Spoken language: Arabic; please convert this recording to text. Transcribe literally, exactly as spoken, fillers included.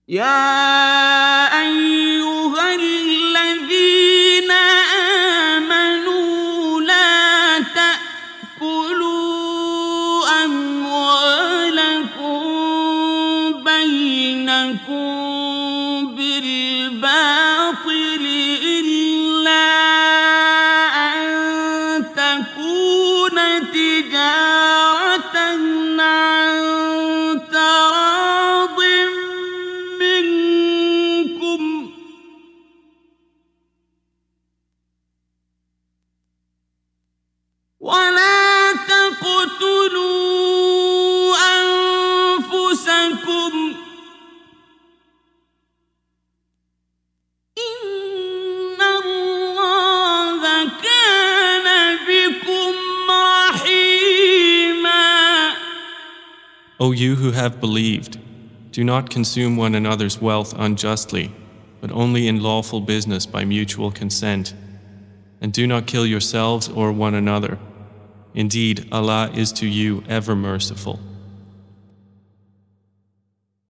يا أيها الذين آمنوا لا تأكلوا أموالكم بينكم بالباطل إلا أن تكون تجارة عن تراض منكم ولا تقتلوا أنفسكم إن الله كان بكم رحيما. O you who have believed, do not consume one another's wealth unjustly, but only in lawful business by mutual consent. And do not kill yourselves or one another. Indeed, Allah is to you ever merciful.